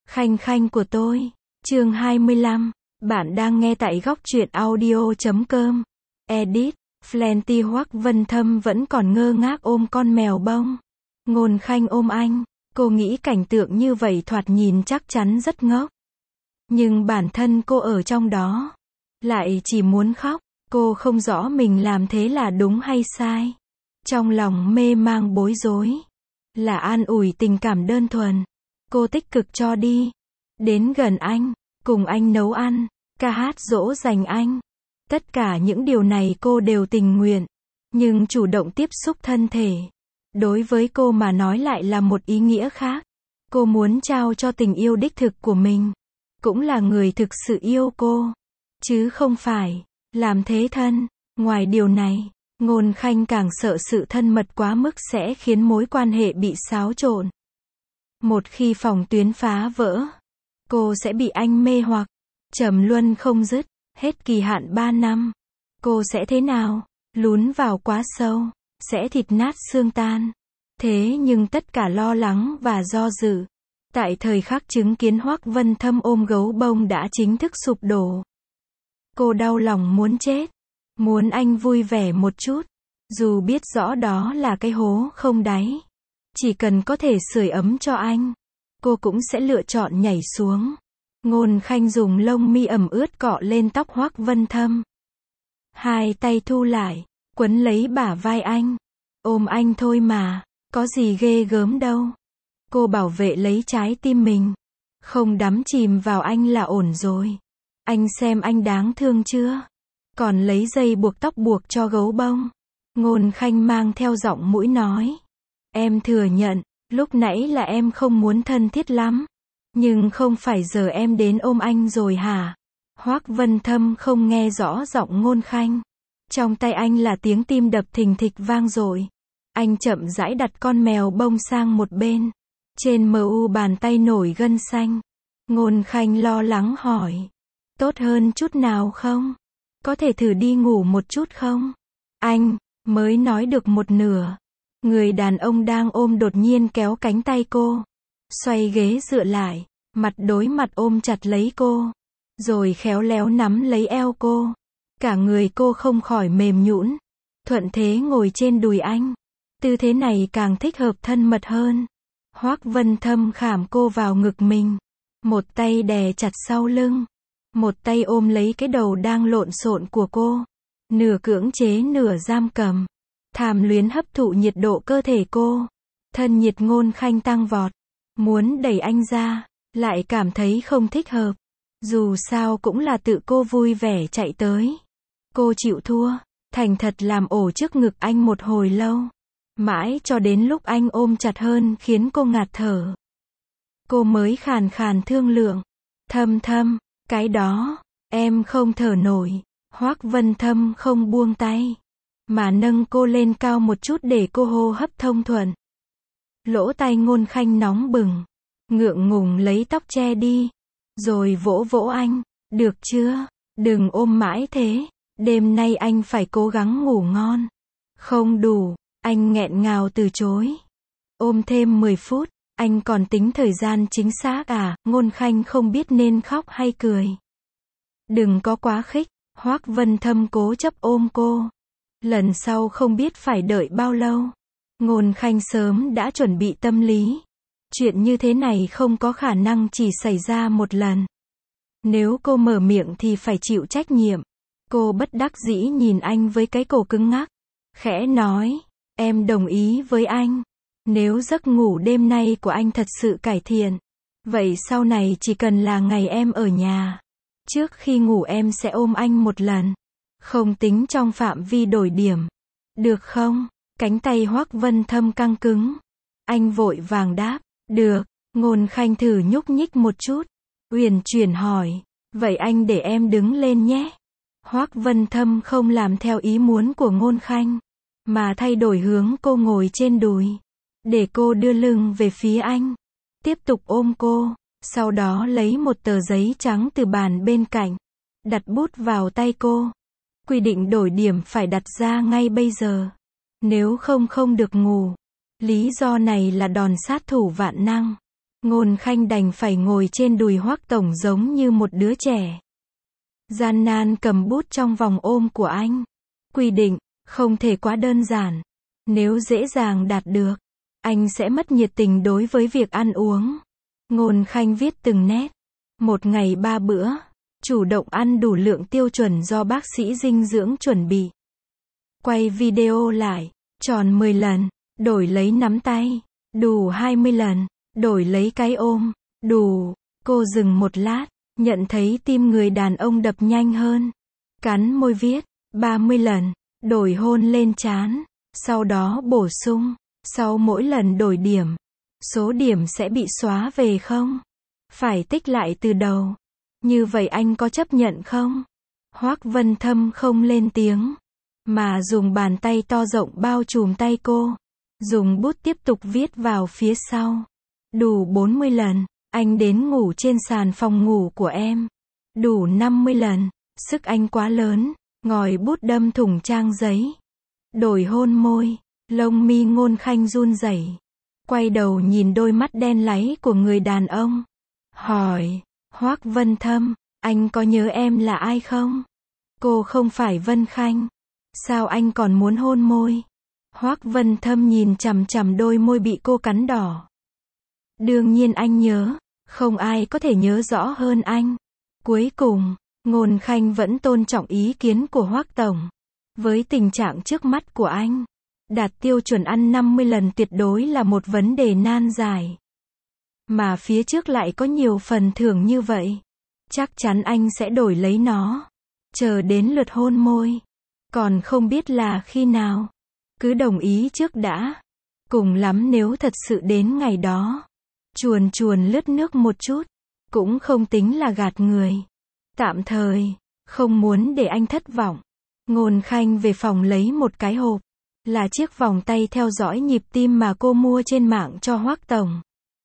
Khanh khanh của tôi. Chương 25. Bạn đang nghe tại góc truyện audio.com. Edit. Plenty Hoắc Vân Thâm vẫn còn ngơ ngác ôm con mèo bông. Ngôn Khanh ôm anh. Cô nghĩ cảnh tượng như vậy thoạt nhìn chắc chắn rất ngốc. Nhưng bản thân cô ở trong đó lại chỉ muốn khóc. Cô không rõ mình làm thế là đúng hay sai. Trong lòng mê mang bối rối. Là an ủi tình cảm đơn thuần. Cô tích cực cho đi. Đến gần anh, cùng anh nấu ăn, ca hát dỗ dành anh. Tất cả những điều này cô đều tình nguyện. Nhưng chủ động tiếp xúc thân thể, đối với cô mà nói lại là một ý nghĩa khác. Cô muốn trao cho tình yêu đích thực của mình. Cũng là người thực sự yêu cô. Chứ không phải làm thế thân. Ngoài điều này, Ngôn Khanh càng sợ sự thân mật quá mức sẽ khiến mối quan hệ bị xáo trộn. Một khi phòng tuyến phá vỡ, cô sẽ bị anh mê hoặc, trầm luân không dứt, hết kỳ hạn 3 năm. Cô sẽ thế nào? Lún vào quá sâu, sẽ thịt nát xương tan. Thế nhưng tất cả lo lắng và do dự, tại thời khắc chứng kiến Hoắc Vân Thâm ôm gấu bông đã chính thức sụp đổ. Cô đau lòng muốn chết, muốn anh vui vẻ một chút, dù biết rõ đó là cái hố không đáy. Chỉ cần có thể sưởi ấm cho anh, cô cũng sẽ lựa chọn nhảy xuống. Ngôn Khanh dùng lông mi ẩm ướt cọ lên tóc Hoắc Vân Thâm. Hai tay thu lại, quấn lấy bả vai anh. Ôm anh thôi mà, có gì ghê gớm đâu. Cô bảo vệ lấy trái tim mình. Không đắm chìm vào anh là ổn rồi. Anh xem anh đáng thương chưa? Còn lấy dây buộc tóc buộc cho gấu bông. Ngôn Khanh mang theo giọng mũi nói. Em thừa nhận, lúc nãy là em không muốn thân thiết lắm. Nhưng không phải giờ em đến ôm anh rồi hả? Hoắc Vân Thâm không nghe rõ giọng Ngôn Khanh. Trong tay anh là tiếng tim đập thình thịch vang dội. Anh chậm rãi đặt con mèo bông sang một bên. Trên mu bàn tay nổi gân xanh. Ngôn Khanh lo lắng hỏi. Tốt hơn chút nào không? Có thể thử đi ngủ một chút không? Anh mới nói được một nửa. Người đàn ông đang ôm đột nhiên kéo cánh tay cô. Xoay ghế dựa lại, mặt đối mặt ôm chặt lấy cô. Rồi khéo léo nắm lấy eo cô. Cả người cô không khỏi mềm nhũn. Thuận thế ngồi trên đùi anh. Tư thế này càng thích hợp thân mật hơn. Hoắc Vân Thâm khảm cô vào ngực mình. Một tay đè chặt sau lưng. Một tay ôm lấy cái đầu đang lộn xộn của cô. Nửa cưỡng chế nửa giam cầm. Tham luyến hấp thụ nhiệt độ cơ thể cô. Thân nhiệt Ngôn Khanh tăng vọt. Muốn đẩy anh ra, lại cảm thấy không thích hợp. Dù sao cũng là tự cô vui vẻ chạy tới. Cô chịu thua, thành thật làm ổ trước ngực anh một hồi lâu. Mãi cho đến lúc anh ôm chặt hơn khiến cô ngạt thở. Cô mới khàn khàn thương lượng. Thâm Thâm, cái đó, em không thở nổi. Hoắc Vân Thâm không buông tay, mà nâng cô lên cao một chút để cô hô hấp thông thuận. Lỗ tai Ngôn Khanh nóng bừng, ngượng ngùng lấy tóc che đi, rồi vỗ vỗ anh. Được chưa? Đừng ôm mãi thế, đêm nay anh phải cố gắng ngủ ngon. Không đủ, anh nghẹn ngào từ chối. Ôm thêm 10 phút, anh còn tính thời gian chính xác à? Ngôn Khanh không biết nên khóc hay cười. Đừng có quá khích. Hoắc Vân Thâm cố chấp ôm cô. Lần sau không biết phải đợi bao lâu. Ngôn Khanh sớm đã chuẩn bị tâm lý. Chuyện như thế này không có khả năng chỉ xảy ra một lần. Nếu cô mở miệng thì phải chịu trách nhiệm. Cô bất đắc dĩ nhìn anh với cái cổ cứng ngắc. Khẽ nói, em đồng ý với anh. Nếu giấc ngủ đêm nay của anh thật sự cải thiện, vậy sau này chỉ cần là ngày em ở nhà, trước khi ngủ em sẽ ôm anh một lần. Không tính trong phạm vi đổi điểm. Được không? Cánh tay Hoắc Vân Thâm căng cứng. Anh vội vàng đáp. Được. Ngôn Khanh thử nhúc nhích một chút. Uyển chuyển hỏi. Vậy anh để em đứng lên nhé. Hoắc Vân Thâm không làm theo ý muốn của Ngôn Khanh, mà thay đổi hướng cô ngồi trên đùi. Để cô đưa lưng về phía anh. Tiếp tục ôm cô. Sau đó lấy một tờ giấy trắng từ bàn bên cạnh. Đặt bút vào tay cô. Quy định đổi điểm phải đặt ra ngay bây giờ. Nếu không không được ngủ. Lý do này là đòn sát thủ vạn năng. Ngôn Khanh đành phải ngồi trên đùi Hoắc Tổng giống như một đứa trẻ. Gian nan cầm bút trong vòng ôm của anh. Quy định, không thể quá đơn giản. Nếu dễ dàng đạt được, anh sẽ mất nhiệt tình đối với việc ăn uống. Ngôn Khanh viết từng nét. Một ngày 3 bữa. Chủ động ăn đủ lượng tiêu chuẩn do bác sĩ dinh dưỡng chuẩn bị. Quay video lại. Tròn 10 lần. Đổi lấy nắm tay. Đủ 20 lần. Đổi lấy cái ôm. Đủ. Cô dừng một lát. Nhận thấy tim người đàn ông đập nhanh hơn. Cắn môi viết. 30 lần. Đổi hôn lên trán. Sau đó bổ sung. Sau mỗi lần đổi điểm, số điểm sẽ bị xóa về không? Phải tích lại từ đầu. Như vậy anh có chấp nhận không? Hoắc Vân Thâm không lên tiếng, mà dùng bàn tay to rộng bao trùm tay cô. Dùng bút tiếp tục viết vào phía sau. Đủ 40 lần, anh đến ngủ trên sàn phòng ngủ của em. Đủ 50 lần, sức anh quá lớn, ngòi bút đâm thủng trang giấy. Đổi hôn môi. Lông mi Ngôn Khanh run rẩy, quay đầu nhìn đôi mắt đen láy của người đàn ông. Hỏi, Hoắc Vân Thâm, anh có nhớ em là ai không? Cô không phải Vân Khanh. Sao anh còn muốn hôn môi? Hoắc Vân Thâm nhìn chằm chằm đôi môi bị cô cắn đỏ. Đương nhiên anh nhớ, không ai có thể nhớ rõ hơn anh. Cuối cùng, Ngôn Khanh vẫn tôn trọng ý kiến của Hoắc Tổng. Với tình trạng trước mắt của anh, đạt tiêu chuẩn ăn 50 lần tuyệt đối là một vấn đề nan giải. Mà phía trước lại có nhiều phần thưởng như vậy. Chắc chắn anh sẽ đổi lấy nó. Chờ đến lượt hôn môi. Còn không biết là khi nào. Cứ đồng ý trước đã. Cùng lắm nếu thật sự đến ngày đó. Chuồn chuồn lướt nước một chút. Cũng không tính là gạt người. Tạm thời, không muốn để anh thất vọng. Ngôn Khanh về phòng lấy một cái hộp. Là chiếc vòng tay theo dõi nhịp tim mà cô mua trên mạng cho Hoắc Tổng.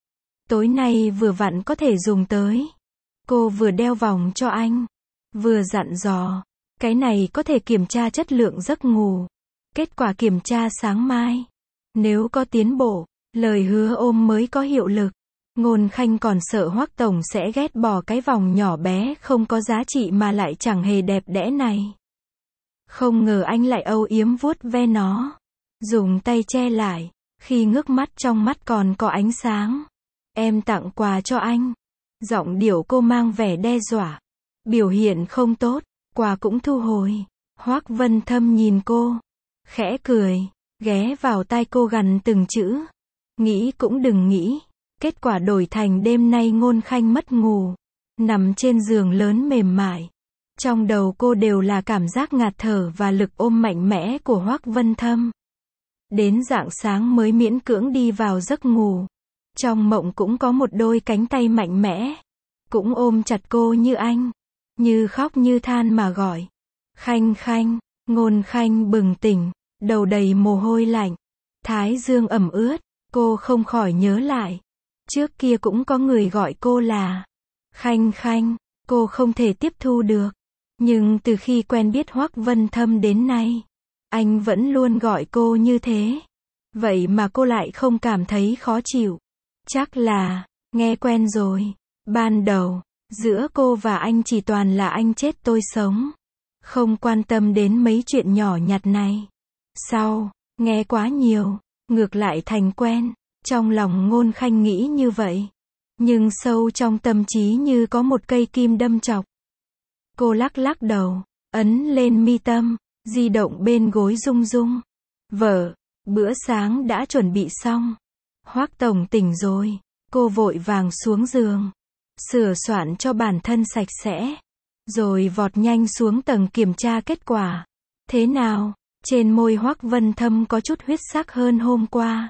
Tối nay vừa vặn có thể dùng tới. Cô vừa đeo vòng cho anh, vừa dặn dò, cái này có thể kiểm tra chất lượng giấc ngủ. Kết quả kiểm tra sáng mai. Nếu có tiến bộ, lời hứa ôm mới có hiệu lực. Ngôn Khanh còn sợ Hoắc Tổng sẽ ghét bỏ cái vòng nhỏ bé không có giá trị mà lại chẳng hề đẹp đẽ này. Không ngờ anh lại âu yếm vuốt ve nó. Dùng tay che lại. Khi ngước mắt trong mắt còn có ánh sáng. Em tặng quà cho anh. Giọng điệu cô mang vẻ đe dọa. Biểu hiện không tốt. Quà cũng thu hồi. Hoắc Vân Thâm nhìn cô. Khẽ cười. Ghé vào tai cô gằn từng chữ. Nghĩ cũng đừng nghĩ. Kết quả đổi thành đêm nay Ngôn Khanh mất ngủ. Nằm trên giường lớn mềm mại. Trong đầu cô đều là cảm giác ngạt thở và lực ôm mạnh mẽ của Hoắc Vân Thâm. Đến rạng sáng mới miễn cưỡng đi vào giấc ngủ. Trong mộng cũng có một đôi cánh tay mạnh mẽ. Cũng ôm chặt cô như anh. Như khóc như than mà gọi. Khanh Khanh. Ngôn Khanh bừng tỉnh. Đầu đầy mồ hôi lạnh. Thái dương ẩm ướt. Cô không khỏi nhớ lại. Trước kia cũng có người gọi cô là Khanh Khanh. Cô không thể tiếp thu được. Nhưng từ khi quen biết Hoắc Vân Thâm đến nay, anh vẫn luôn gọi cô như thế. Vậy mà cô lại không cảm thấy khó chịu. Chắc là, nghe quen rồi. Ban đầu, giữa cô và anh chỉ toàn là anh chết tôi sống. Không quan tâm đến mấy chuyện nhỏ nhặt này. Sau, nghe quá nhiều, ngược lại thành quen. Trong lòng Ngôn Khanh nghĩ như vậy. Nhưng sâu trong tâm trí như có một cây kim đâm chọc. Cô lắc lắc đầu, ấn lên mi tâm, di động bên gối rung rung. Vợ, bữa sáng đã chuẩn bị xong. Hoắc Tổng tỉnh rồi. Cô vội vàng xuống giường, sửa soạn cho bản thân sạch sẽ. Rồi vọt nhanh xuống tầng kiểm tra kết quả. Thế nào? Trên môi Hoắc Vân Thâm có chút huyết sắc hơn hôm qua.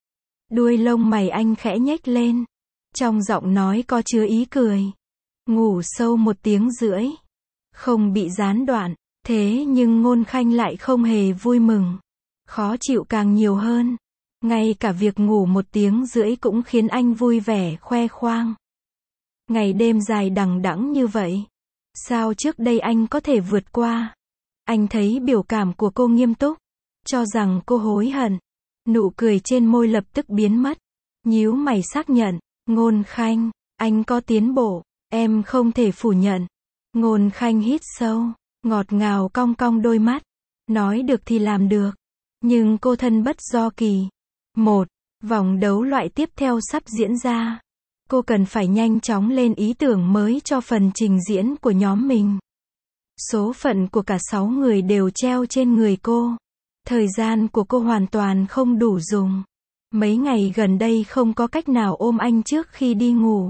Đuôi lông mày anh khẽ nhếch lên. Trong giọng nói có chứa ý cười. Ngủ sâu 1 tiếng rưỡi. Không bị gián đoạn. Thế nhưng Ngôn Khanh lại không hề vui mừng. Khó chịu càng nhiều hơn. Ngay cả việc ngủ 1 tiếng rưỡi cũng khiến anh vui vẻ khoe khoang. Ngày đêm dài đằng đẵng như vậy. Sao trước đây anh có thể vượt qua? Anh thấy biểu cảm của cô nghiêm túc. Cho rằng cô hối hận. Nụ cười trên môi lập tức biến mất. Nhíu mày xác nhận. Ngôn Khanh, anh có tiến bộ, em không thể phủ nhận. Ngôn Khanh hít sâu, ngọt ngào cong cong đôi mắt. Nói được thì làm được. Nhưng cô thân bất do kỳ. Vòng đấu loại tiếp theo sắp diễn ra. Cô cần phải nhanh chóng lên ý tưởng mới cho phần trình diễn của nhóm mình. Số phận của cả 6 người đều treo trên người cô. Thời gian của cô hoàn toàn không đủ dùng. Mấy ngày gần đây không có cách nào ôm anh trước khi đi ngủ.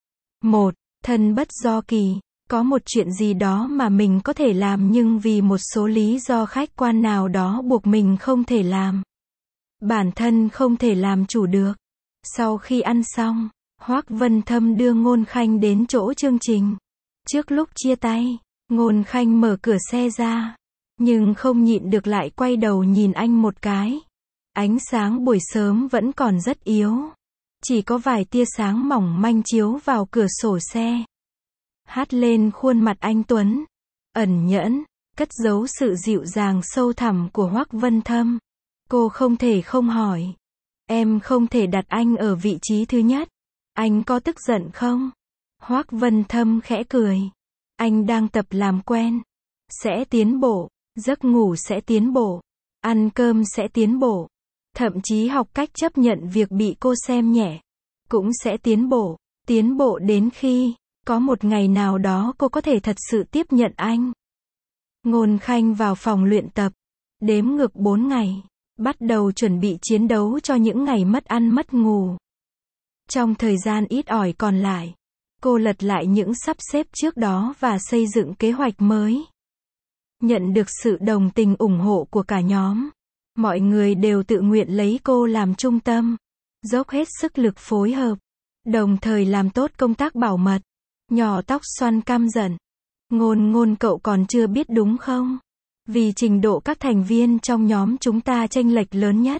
Thân bất do kỳ. Có một chuyện gì đó mà mình có thể làm nhưng vì một số lý do khách quan nào đó buộc mình không thể làm. Bản thân không thể làm chủ được. Sau khi ăn xong, Hoắc Vân Thâm đưa Ngôn Khanh đến chỗ chương trình. Trước lúc chia tay, Ngôn Khanh mở cửa xe ra, nhưng không nhịn được lại quay đầu nhìn anh một cái. Ánh sáng buổi sớm vẫn còn rất yếu. Chỉ có vài tia sáng mỏng manh chiếu vào cửa sổ xe. Hát lên khuôn mặt anh tuấn, ẩn nhẫn, cất giấu sự dịu dàng sâu thẳm của Hoắc Vân Thâm. Cô không thể không hỏi. Em không thể đặt anh ở vị trí thứ nhất. Anh có tức giận không? Hoắc Vân Thâm khẽ cười. Anh đang tập làm quen. Sẽ tiến bộ. Giấc ngủ sẽ tiến bộ. Ăn cơm sẽ tiến bộ. Thậm chí học cách chấp nhận việc bị cô xem nhẹ. Cũng sẽ tiến bộ. Tiến bộ đến khi có một ngày nào đó cô có thể thật sự tiếp nhận anh. Ngôn Khanh vào phòng luyện tập. Đếm ngược 4 ngày. Bắt đầu chuẩn bị chiến đấu cho những ngày mất ăn mất ngủ. Trong thời gian ít ỏi còn lại, cô lật lại những sắp xếp trước đó và xây dựng kế hoạch mới. Nhận được sự đồng tình ủng hộ của cả nhóm. Mọi người đều tự nguyện lấy cô làm trung tâm. Dốc hết sức lực phối hợp. Đồng thời làm tốt công tác bảo mật. Nhỏ tóc xoăn căm giận. Ngôn cậu còn chưa biết đúng không? Vì trình độ các thành viên trong nhóm chúng ta chênh lệch lớn nhất.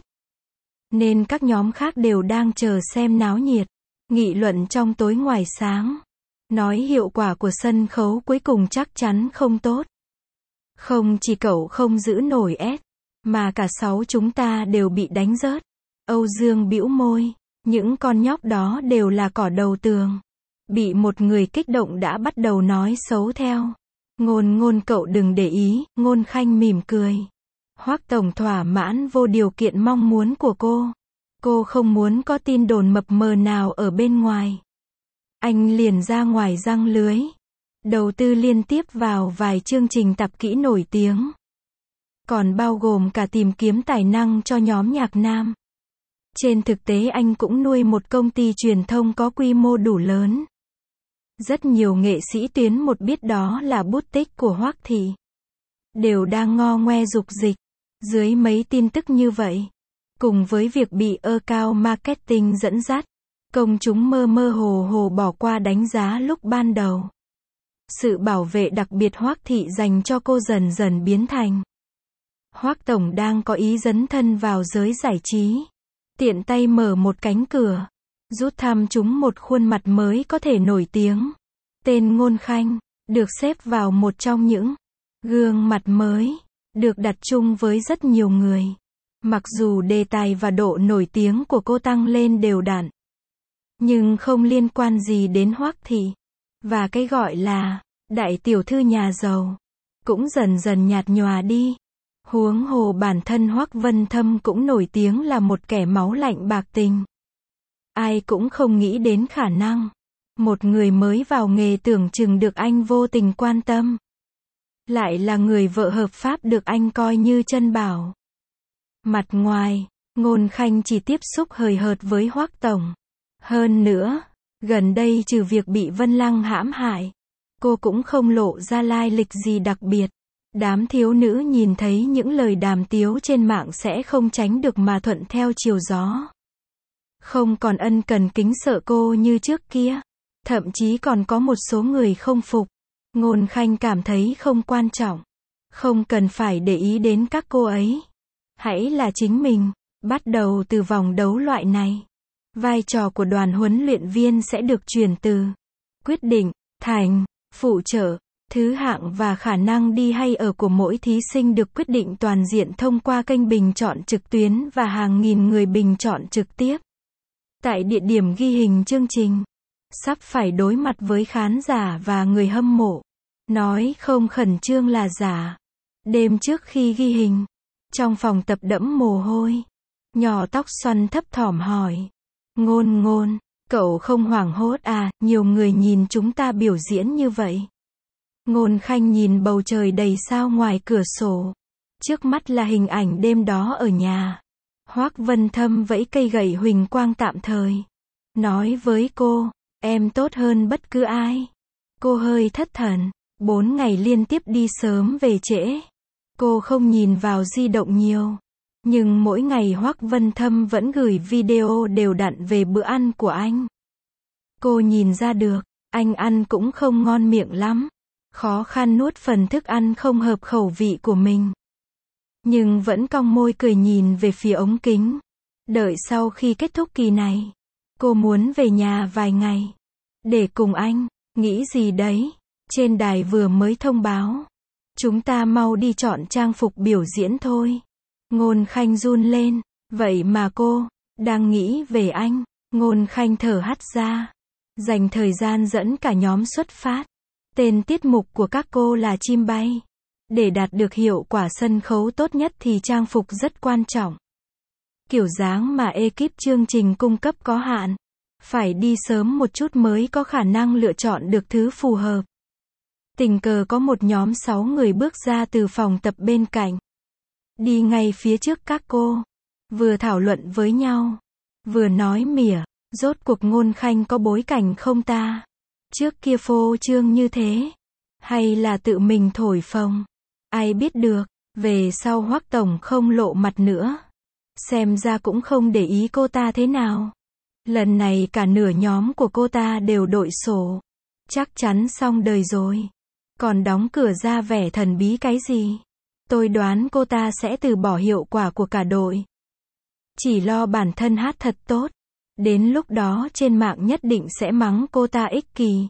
Nên các nhóm khác đều đang chờ xem náo nhiệt. Nghị luận trong tối ngoài sáng. Nói hiệu quả của sân khấu cuối cùng chắc chắn không tốt. Không chỉ cậu không giữ nổi S, mà cả 6 chúng ta đều bị đánh rớt. Âu Dương bĩu môi. Những con nhóc đó đều là cỏ đầu tường. Bị một người kích động đã bắt đầu nói xấu theo. Ngôn cậu đừng để ý. Ngôn Khanh mỉm cười. Hoắc tổng thỏa mãn vô điều kiện mong muốn của cô. Cô không muốn có tin đồn mập mờ nào ở bên ngoài. Anh liền ra ngoài giăng lưới. Đầu tư liên tiếp vào vài chương trình tập kỹ nổi tiếng. Còn bao gồm cả tìm kiếm tài năng cho nhóm nhạc nam. Trên thực tế anh cũng nuôi một công ty truyền thông có quy mô đủ lớn. Rất nhiều nghệ sĩ tuyến một biết đó là bút tích của Hoắc Thị. Đều đang ngo ngoe dục dịch. Dưới mấy tin tức như vậy. Cùng với việc bị account marketing dẫn dắt. Công chúng mơ mơ hồ hồ bỏ qua đánh giá lúc ban đầu. Sự bảo vệ đặc biệt Hoắc Thị dành cho cô dần dần biến thành. Hoắc tổng đang có ý dấn thân vào giới giải trí. Tiện tay mở một cánh cửa. Rút thăm chúng một khuôn mặt mới có thể nổi tiếng. Tên Ngôn Khanh, được xếp vào một trong những gương mặt mới, được đặt chung với rất nhiều người. Mặc dù đề tài và độ nổi tiếng của cô tăng lên đều đặn. Nhưng không liên quan gì đến Hoắc Thị. Và cái gọi là đại tiểu thư nhà giàu cũng dần dần nhạt nhòa đi. Huống hồ bản thân Hoắc Vân Thâm cũng nổi tiếng là một kẻ máu lạnh bạc tình. Ai cũng không nghĩ đến khả năng một người mới vào nghề tưởng chừng được anh vô tình quan tâm. Lại là người vợ hợp pháp được anh coi như chân bảo. Mặt ngoài, Ngôn Khanh chỉ tiếp xúc hời hợt với Hoắc tổng. Hơn nữa, gần đây trừ việc bị Vân Lăng hãm hại, cô cũng không lộ ra lai lịch gì đặc biệt. Đám thiếu nữ nhìn thấy những lời đàm tiếu trên mạng sẽ không tránh được mà thuận theo chiều gió. Không còn ân cần kính sợ cô như trước kia. Thậm chí còn có một số người không phục. Ngôn Khanh cảm thấy không quan trọng. Không cần phải để ý đến các cô ấy. Hãy là chính mình. Bắt đầu từ vòng đấu loại này, vai trò của đoàn huấn luyện viên sẽ được chuyển từ quyết định, thành, phụ trợ, thứ hạng và khả năng đi hay ở của mỗi thí sinh được quyết định toàn diện thông qua kênh bình chọn trực tuyến và hàng nghìn người bình chọn trực tiếp. Tại địa điểm ghi hình chương trình, sắp phải đối mặt với khán giả và người hâm mộ. Nói không khẩn trương là giả. Đêm trước khi ghi hình, trong phòng tập đẫm mồ hôi, nhỏ tóc xoăn thấp thỏm hỏi. Ngôn, cậu không hoảng hốt à, nhiều người nhìn chúng ta biểu diễn như vậy. Ngôn Khanh nhìn bầu trời đầy sao ngoài cửa sổ. Trước mắt là hình ảnh đêm đó ở nhà. Hoắc Vân Thâm vẫy cây gậy huỳnh quang tạm thời. Nói với cô, em tốt hơn bất cứ ai. Cô hơi thất thần. 4 ngày liên tiếp đi sớm về trễ. Cô không nhìn vào di động nhiều. Nhưng mỗi ngày Hoắc Vân Thâm vẫn gửi video đều đặn về bữa ăn của anh. Cô nhìn ra được, anh ăn cũng không ngon miệng lắm. Khó khăn nuốt phần thức ăn không hợp khẩu vị của mình. Nhưng vẫn cong môi cười nhìn về phía ống kính. Đợi sau khi kết thúc kỳ này, cô muốn về nhà vài ngày. Để cùng anh, nghĩ gì đấy? Trên đài vừa mới thông báo. Chúng ta mau đi chọn trang phục biểu diễn thôi. Ngôn Khanh run lên. Vậy mà cô, đang nghĩ về anh. Ngôn Khanh thở hắt ra. Dành thời gian dẫn cả nhóm xuất phát. Tên tiết mục của các cô là chim bay. Để đạt được hiệu quả sân khấu tốt nhất thì trang phục rất quan trọng. Kiểu dáng mà ekip chương trình cung cấp có hạn. Phải đi sớm một chút mới có khả năng lựa chọn được thứ phù hợp. Tình cờ có một nhóm 6 người bước ra từ phòng tập bên cạnh. Đi ngay phía trước các cô. Vừa thảo luận với nhau. Vừa nói mỉa. Rốt cuộc Ngôn Khanh có bối cảnh không ta? Trước kia phô trương như thế. Hay là tự mình thổi phồng? Ai biết được. Về sau Hoắc Tổng không lộ mặt nữa. Xem ra cũng không để ý cô ta thế nào. Lần này cả nửa nhóm của cô ta đều đội sổ. Chắc chắn xong đời rồi. Còn đóng cửa ra vẻ thần bí cái gì? Tôi đoán cô ta sẽ từ bỏ hiệu quả của cả đội. Chỉ lo bản thân hát thật tốt. Đến lúc đó trên mạng nhất định sẽ mắng cô ta ích kỷ.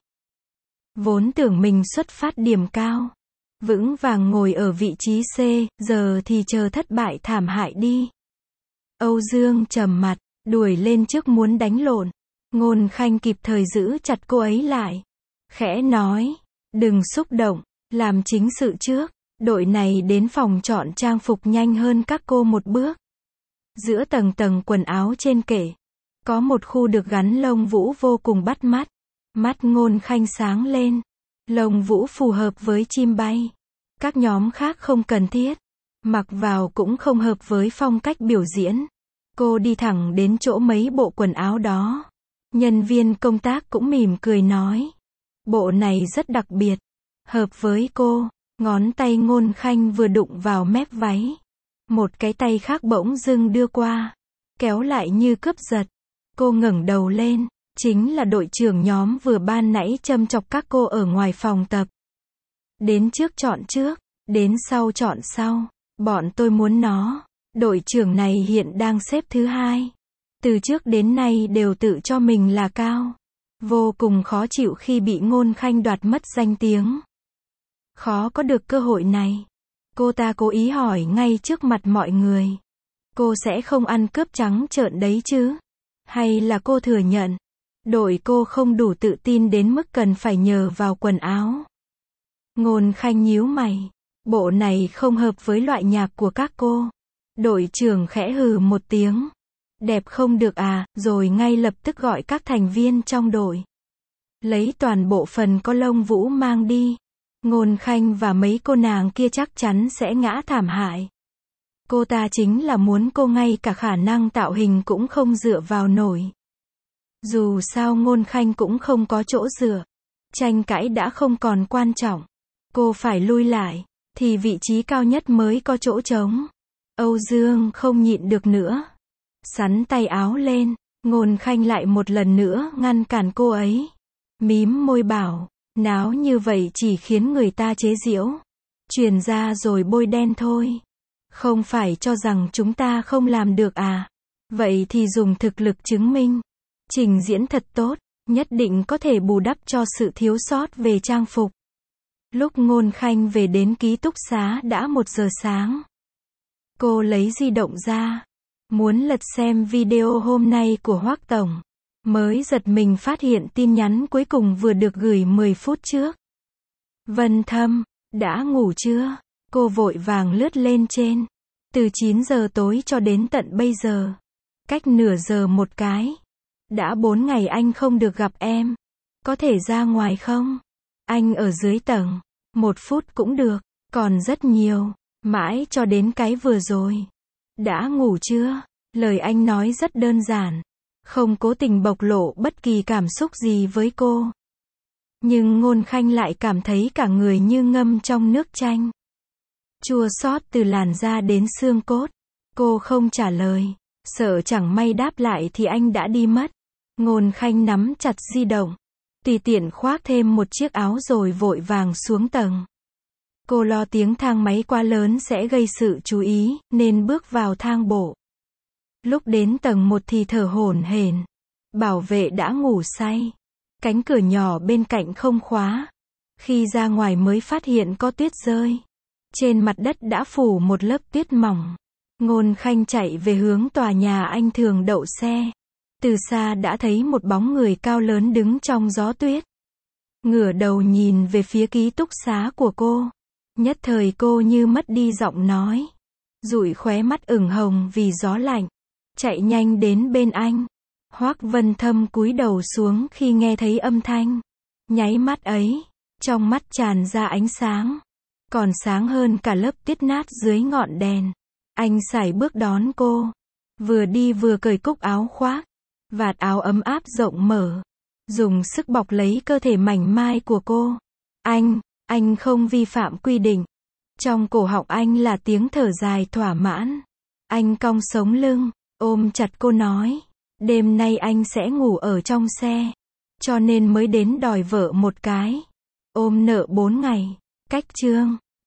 Vốn tưởng mình xuất phát điểm cao. Vững vàng ngồi ở vị trí C, giờ thì chờ thất bại thảm hại đi. Âu Dương trầm mặt, đuổi lên trước muốn đánh lộn. Ngôn Khanh kịp thời giữ chặt cô ấy lại. Khẽ nói, đừng xúc động, làm chính sự trước. Đội này đến phòng chọn trang phục nhanh hơn các cô một bước. Giữa tầng tầng quần áo trên kệ, có một khu được gắn lông vũ vô cùng bắt mắt. Mắt Ngôn Khanh sáng lên. Lông vũ phù hợp với chim bay. Các nhóm khác không cần thiết. Mặc vào cũng không hợp với phong cách biểu diễn. Cô đi thẳng đến chỗ mấy bộ quần áo đó. Nhân viên công tác cũng mỉm cười nói. Bộ này rất đặc biệt. Hợp với cô. Ngón tay Ngôn Khanh vừa đụng vào mép váy. Một cái tay khác bỗng dưng đưa qua. Kéo lại như cướp giật. Cô ngẩng đầu lên. Chính là đội trưởng nhóm vừa ban nãy châm chọc các cô ở ngoài phòng tập. Đến trước chọn trước. Đến sau chọn sau. Bọn tôi muốn nó. Đội trưởng này hiện đang xếp thứ 2. Từ trước đến nay đều tự cho mình là cao. Vô cùng khó chịu khi bị Ngôn Khanh đoạt mất danh tiếng. Khó có được cơ hội này. Cô ta cố ý hỏi ngay trước mặt mọi người. Cô sẽ không ăn cướp trắng trợn đấy chứ? Hay là cô thừa nhận? Đội cô không đủ tự tin đến mức cần phải nhờ vào quần áo. Ngôn Khanh nhíu mày. Bộ này không hợp với loại nhạc của các cô. Đội trưởng khẽ hừ một tiếng. Đẹp không được à, rồi ngay lập tức gọi các thành viên trong đội. Lấy toàn bộ phần có lông vũ mang đi. Ngôn Khanh và mấy cô nàng kia chắc chắn sẽ ngã thảm hại. Cô ta chính là muốn cô ngay cả khả năng tạo hình cũng không dựa vào nổi. Dù sao Ngôn Khanh cũng không có chỗ dựa. Tranh cãi đã không còn quan trọng. Cô phải lui lại, thì vị trí cao nhất mới có chỗ trống. Âu Dương không nhịn được nữa. Xắn tay áo lên, Ngôn Khanh lại một lần nữa ngăn cản cô ấy. Mím môi bảo, náo như vậy chỉ khiến người ta chế giễu. Truyền ra rồi bôi đen thôi. Không phải cho rằng chúng ta không làm được à? Vậy thì dùng thực lực chứng minh. Trình diễn thật tốt, nhất định có thể bù đắp cho sự thiếu sót về trang phục. Lúc Ngôn Khanh về đến ký túc xá đã 1 giờ sáng. Cô lấy di động ra. Muốn lật xem video hôm nay của Hoắc Tổng. Mới giật mình phát hiện tin nhắn cuối cùng vừa được gửi 10 phút trước. Vân Thâm, đã ngủ chưa? Cô vội vàng lướt lên trên. Từ 9 giờ tối cho đến tận bây giờ. Cách nửa giờ một cái. Đã 4 ngày anh không được gặp em. Có thể ra ngoài không? Anh ở dưới tầng. 1 phút cũng được. Còn rất nhiều. Mãi cho đến cái vừa rồi. Đã ngủ chưa? Lời anh nói rất đơn giản. Không cố tình bộc lộ bất kỳ cảm xúc gì với cô. Nhưng Ngôn Khanh lại cảm thấy cả người như ngâm trong nước chanh. Chua xót từ làn da đến xương cốt. Cô không trả lời. Sợ chẳng may đáp lại thì anh đã đi mất. Ngôn Khanh nắm chặt di động. Tùy tiện khoác thêm một chiếc áo rồi vội vàng xuống tầng. Cô lo tiếng thang máy quá lớn sẽ gây sự chú ý, nên bước vào thang bộ. Lúc đến tầng 1 thì thở hổn hển. Bảo vệ đã ngủ say. Cánh cửa nhỏ bên cạnh không khóa. Khi ra ngoài mới phát hiện có tuyết rơi. Trên mặt đất đã phủ một lớp tuyết mỏng. Ngôn Khanh chạy về hướng tòa nhà anh thường đậu xe. Từ xa đã thấy một bóng người cao lớn đứng trong gió tuyết. Ngửa đầu nhìn về phía ký túc xá của cô. Nhất thời cô như mất đi giọng nói. Dụi khóe mắt ửng hồng vì gió lạnh. Chạy nhanh đến bên anh. Hoắc Vân Thâm cúi đầu xuống khi nghe thấy âm thanh. Nháy mắt ấy, trong mắt tràn ra ánh sáng. Còn sáng hơn cả lớp tuyết nát dưới ngọn đèn. Anh sải bước đón cô. Vừa đi vừa cởi cúc áo khoác. Vạt áo ấm áp rộng mở. Dùng sức bọc lấy cơ thể mảnh mai của cô. Anh không vi phạm quy định. Trong cổ họng anh là tiếng thở dài thỏa mãn. Anh cong sống lưng, ôm chặt cô nói. Đêm nay anh sẽ ngủ ở trong xe. Cho nên mới đến đòi vợ một cái. Ôm nợ 4 ngày. Cách chương